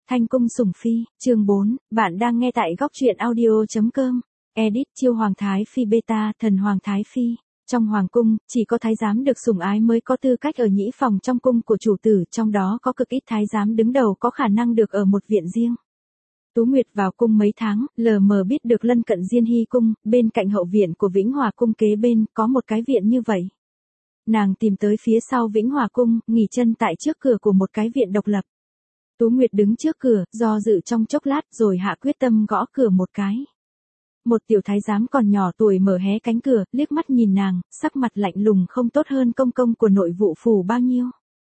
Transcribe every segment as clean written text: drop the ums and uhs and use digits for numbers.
Thanh cung sủng phi, chương 4, bạn đang nghe tại góc truyện audio.com. Edit chiêu Hoàng Thái Phi beta, thần Hoàng Thái Phi. Trong Hoàng cung, chỉ có thái giám được sủng ái mới có tư cách ở nhĩ phòng trong cung của chủ tử, trong đó có cực ít thái giám đứng đầu có khả năng được ở một viện riêng. Tú Nguyệt vào cung mấy tháng, lờ mờ biết được lân cận Diên Hy cung, bên cạnh hậu viện của Vĩnh Hòa cung kế bên, có một cái viện như vậy. Nàng tìm tới phía sau Vĩnh Hòa cung, nghỉ chân tại trước cửa của một cái viện độc lập. Tú Nguyệt đứng trước cửa, do dự trong chốc lát rồi hạ quyết tâm gõ cửa một cái. Một tiểu thái giám còn nhỏ tuổi mở hé cánh cửa, liếc mắt nhìn nàng, sắc mặt lạnh lùng không tốt hơn công công của nội vụ phủ bao nhiêu.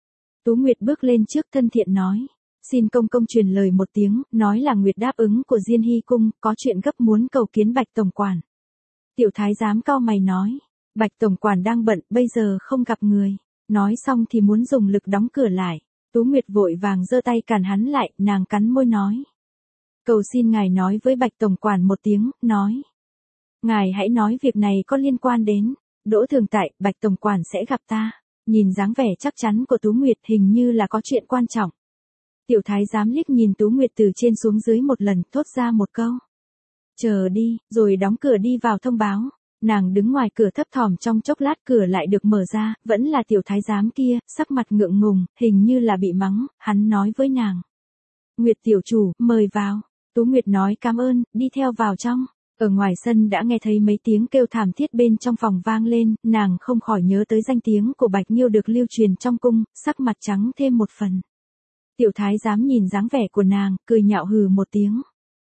Tú Nguyệt bước lên trước thân thiện nói, xin công công truyền lời một tiếng, nói là Nguyệt đáp ứng của Diên Hy cung, có chuyện gấp muốn cầu kiến Bạch tổng quản. Tiểu thái giám cau mày nói, Bạch tổng quản đang bận, bây giờ không gặp người. Nói xong thì muốn dùng lực đóng cửa lại. Tú Nguyệt vội vàng giơ tay cản hắn lại, nàng cắn môi nói. Cầu xin ngài nói với Bạch tổng quản một tiếng, nói. Ngài hãy nói việc này có liên quan đến Đỗ Thường Tại, Bạch tổng quản sẽ gặp ta. Nhìn dáng vẻ chắc chắn của Tú Nguyệt hình như là có chuyện quan trọng. Tiểu thái giám liếc nhìn Tú Nguyệt từ trên xuống dưới một lần, thốt ra một câu. Chờ đi, rồi đóng cửa đi vào thông báo. Nàng đứng ngoài cửa thấp thỏm trong chốc lát cửa lại được mở ra, vẫn là tiểu thái giám kia, sắc mặt ngượng ngùng, hình như là bị mắng, hắn nói với nàng. Nguyệt tiểu chủ, mời vào. Tú Nguyệt nói cảm ơn, đi theo vào trong. Ở ngoài sân đã nghe thấy mấy tiếng kêu thảm thiết bên trong phòng vang lên, nàng không khỏi nhớ tới danh tiếng của Bạch Nhiêu được lưu truyền trong cung, sắc mặt trắng thêm một phần. Tiểu thái giám nhìn dáng vẻ của nàng, cười nhạo hừ một tiếng.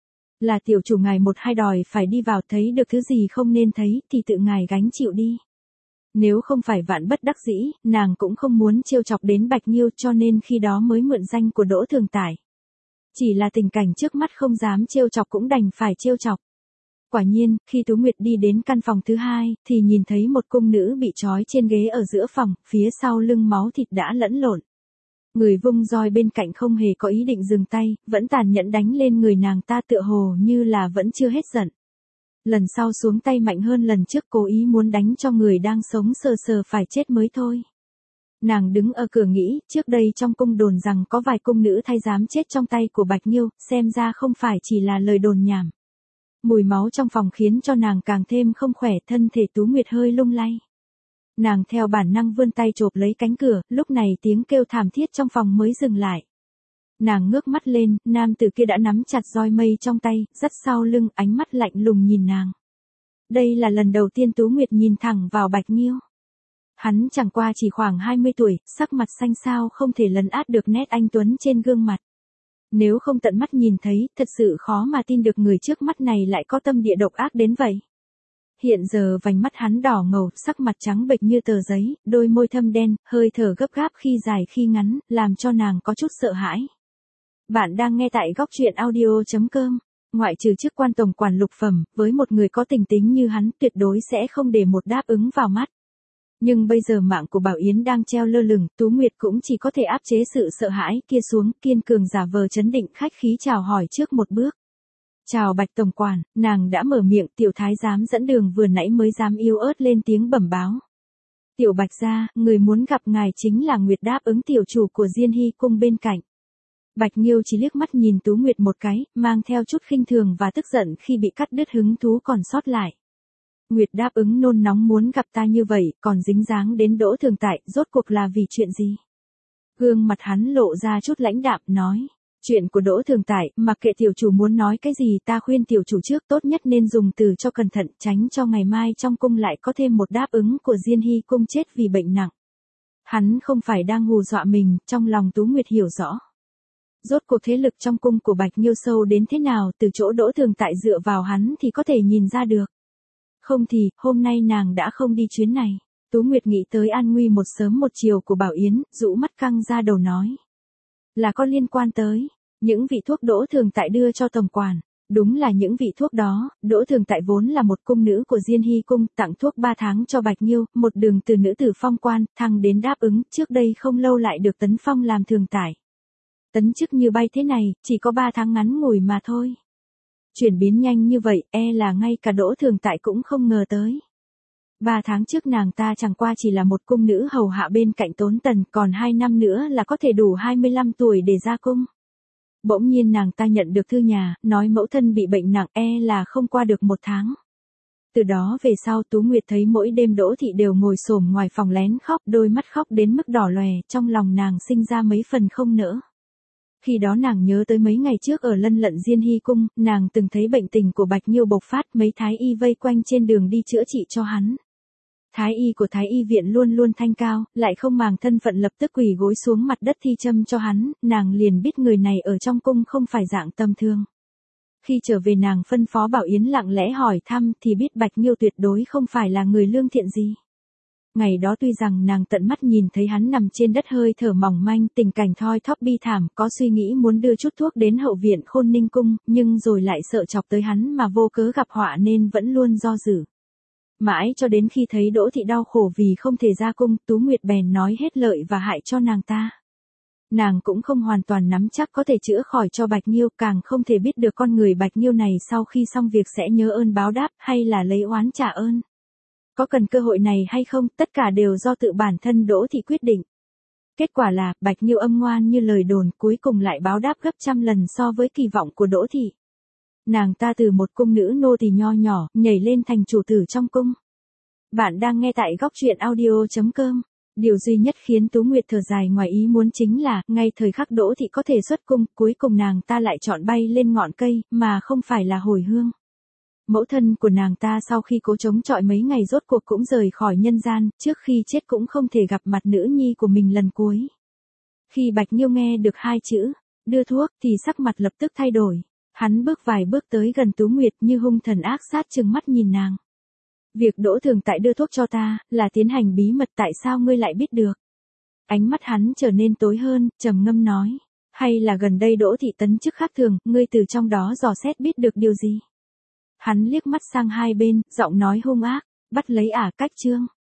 Là tiểu chủ ngài một hai đòi phải đi vào, thấy được thứ gì không nên thấy thì tự ngài gánh chịu đi. Nếu không phải vạn bất đắc dĩ, nàng cũng không muốn trêu chọc đến Bạch Nhiêu cho nên khi đó mới mượn danh của Đỗ Thường Tại. Chỉ là tình cảnh trước mắt không dám trêu chọc cũng đành phải trêu chọc. Quả nhiên, khi Tú Nguyệt đi đến căn phòng thứ hai, thì nhìn thấy một cung nữ bị trói trên ghế ở giữa phòng, phía sau lưng máu thịt đã lẫn lộn. Người vung roi bên cạnh không hề có ý định dừng tay, vẫn tàn nhẫn đánh lên người nàng ta tựa hồ như là vẫn chưa hết giận. Lần sau xuống tay mạnh hơn lần trước, cố ý muốn đánh cho người đang sống sờ sờ phải chết mới thôi. Nàng đứng ở cửa nghĩ, trước đây trong cung đồn rằng có vài cung nữ thái giám chết trong tay của Bạch Nhiêu, xem ra không phải chỉ là lời đồn nhảm. Mùi máu trong phòng khiến cho nàng càng thêm không khỏe, thân thể Tú Nguyệt hơi lung lay. Nàng theo bản năng vươn tay chộp lấy cánh cửa, lúc này tiếng kêu thảm thiết trong phòng mới dừng lại. Nàng ngước mắt lên, nam tử kia đã nắm chặt roi mây trong tay, dắt sau lưng, ánh mắt lạnh lùng nhìn nàng. Đây là lần đầu tiên Tú Nguyệt nhìn thẳng vào Bạch Nhiêu. Hắn chẳng qua chỉ khoảng 20 tuổi, sắc mặt xanh xao không thể lấn át được nét anh tuấn trên gương mặt. Nếu không tận mắt nhìn thấy, thật sự khó mà tin được người trước mắt này lại có tâm địa độc ác đến vậy. Hiện giờ vành mắt hắn đỏ ngầu, sắc mặt trắng bệch như tờ giấy, đôi môi thâm đen, hơi thở gấp gáp khi dài khi ngắn, làm cho nàng có chút sợ hãi. Bạn đang nghe tại góc truyện audio.com. Ngoại trừ chức quan tổng quản lục phẩm, với một người có tình tính như hắn tuyệt đối sẽ không để một đáp ứng vào mắt. Nhưng bây giờ mạng của Bảo Yến đang treo lơ lửng, Tú Nguyệt cũng chỉ có thể áp chế sự sợ hãi kia xuống, kiên cường giả vờ trấn định khách khí chào hỏi trước một bước. Chào Bạch tổng quản, nàng đã mở miệng, tiểu thái giám dẫn đường vừa nãy mới dám yếu ớt lên tiếng bẩm báo. Tiểu Bạch gia, người muốn gặp ngài chính là Nguyệt đáp ứng tiểu chủ của Diên Hy cung bên cạnh. Bạch Nhiêu chỉ liếc mắt nhìn Tú Nguyệt một cái, mang theo chút khinh thường và tức giận khi bị cắt đứt hứng thú còn sót lại. Nguyệt đáp ứng nôn nóng muốn gặp ta như vậy, còn dính dáng đến Đỗ Thường Tại, rốt cuộc là vì chuyện gì? Gương mặt hắn lộ ra chút lãnh đạm, nói. Chuyện của Đỗ Thường Tại, mặc kệ tiểu chủ muốn nói cái gì, ta khuyên tiểu chủ trước tốt nhất nên dùng từ cho cẩn thận, tránh cho ngày mai trong cung lại có thêm một đáp ứng của Diên Hy cung chết vì bệnh nặng. Hắn không phải đang hù dọa mình, trong lòng Tú Nguyệt hiểu rõ. Rốt cuộc thế lực trong cung của Bạch Nhiêu sâu đến thế nào, từ chỗ Đỗ Thường Tại dựa vào hắn thì có thể nhìn ra được. Không thì, hôm nay nàng đã không đi chuyến này. Tú Nguyệt nghĩ tới an nguy một sớm một chiều của Bảo Yến, rũ mắt căng ra đầu nói. Là có liên quan tới những vị thuốc Đỗ Thường Tại đưa cho tổng quản. Đúng là những vị thuốc đó, Đỗ Thường Tại vốn là một cung nữ của Diên Hy cung, tặng thuốc 3 tháng cho Bạch Nhiêu, một đường từ nữ tử phong quan, thăng đến đáp ứng, trước đây không lâu lại được tấn phong làm thường tại. Tấn chức như bay thế này, chỉ có 3 tháng ngắn ngủi mà thôi. Chuyển biến nhanh như vậy, là ngay cả Đỗ Thường Tại cũng không ngờ tới. 3 tháng trước nàng ta chẳng qua chỉ là một cung nữ hầu hạ bên cạnh Tốn Tần, còn 2 năm nữa là có thể đủ 25 tuổi để ra cung. Bỗng nhiên nàng ta nhận được thư nhà, nói mẫu thân bị bệnh nặng là không qua được 1 tháng. Từ đó về sau Tú Nguyệt thấy mỗi đêm Đỗ Thị đều ngồi xổm ngoài phòng lén khóc, đôi mắt khóc đến mức đỏ lòe, trong lòng nàng sinh ra mấy phần không nỡ. Khi đó nàng nhớ tới mấy ngày trước ở Lân Lận Diên Hy Cung, nàng từng thấy bệnh tình của Bạch Nhiêu bộc phát, mấy thái y vây quanh trên đường đi chữa trị cho hắn. Thái y của Thái y viện luôn luôn thanh cao, lại không màng thân phận lập tức quỳ gối xuống mặt đất thi châm cho hắn, nàng liền biết người này ở trong cung không phải dạng tầm thường. Khi trở về nàng phân phó Bảo Yến lặng lẽ hỏi thăm thì biết Bạch Nhiêu tuyệt đối không phải là người lương thiện gì. Ngày đó tuy rằng nàng tận mắt nhìn thấy hắn nằm trên đất hơi thở mỏng manh, tình cảnh thoi thóp bi thảm, có suy nghĩ muốn đưa chút thuốc đến hậu viện Khôn Ninh Cung, nhưng rồi lại sợ chọc tới hắn mà vô cớ gặp họa nên vẫn luôn do dự. Mãi cho đến khi thấy Đỗ Thị đau khổ vì không thể ra cung, Tú Nguyệt bèn nói hết lợi và hại cho nàng ta. Nàng cũng không hoàn toàn nắm chắc có thể chữa khỏi cho Bạch Nhiêu, càng không thể biết được con người Bạch Nhiêu này sau khi xong việc sẽ nhớ ơn báo đáp hay là lấy oán trả ơn. Có cần cơ hội này hay không, tất cả đều do tự bản thân Đỗ Thị quyết định. Kết quả là, Bạch Nhiêu âm ngoan như lời đồn, cuối cùng lại báo đáp gấp trăm lần so với kỳ vọng của Đỗ Thị. Nàng ta từ một cung nữ nô tỳ nho nhỏ, nhảy lên thành chủ tử trong cung. Bạn đang nghe tại góc truyện audio.com. Điều duy nhất khiến Tú Nguyệt thở dài ngoài ý muốn chính là, ngay thời khắc Đỗ Thị có thể xuất cung, cuối cùng nàng ta lại chọn bay lên ngọn cây, mà không phải là hồi hương. Mẫu thân của nàng ta sau khi cố chống chọi mấy ngày rốt cuộc cũng rời khỏi nhân gian, trước khi chết cũng không thể gặp mặt nữ nhi của mình lần cuối. Khi Bạch Nhiêu nghe được 2 chữ, đưa thuốc, thì sắc mặt lập tức thay đổi. Hắn bước vài bước tới gần Tú Nguyệt như hung thần ác sát trừng mắt nhìn nàng. Việc Đỗ Thường Tại đưa thuốc cho ta, là tiến hành bí mật, tại sao ngươi lại biết được? Ánh mắt hắn trở nên tối hơn, trầm ngâm nói. Hay là gần đây Đỗ Thị tấn chức khác thường, ngươi từ trong đó dò xét biết được điều gì? Hắn liếc mắt sang hai bên, giọng nói hung ác, bắt lấy cách Trương.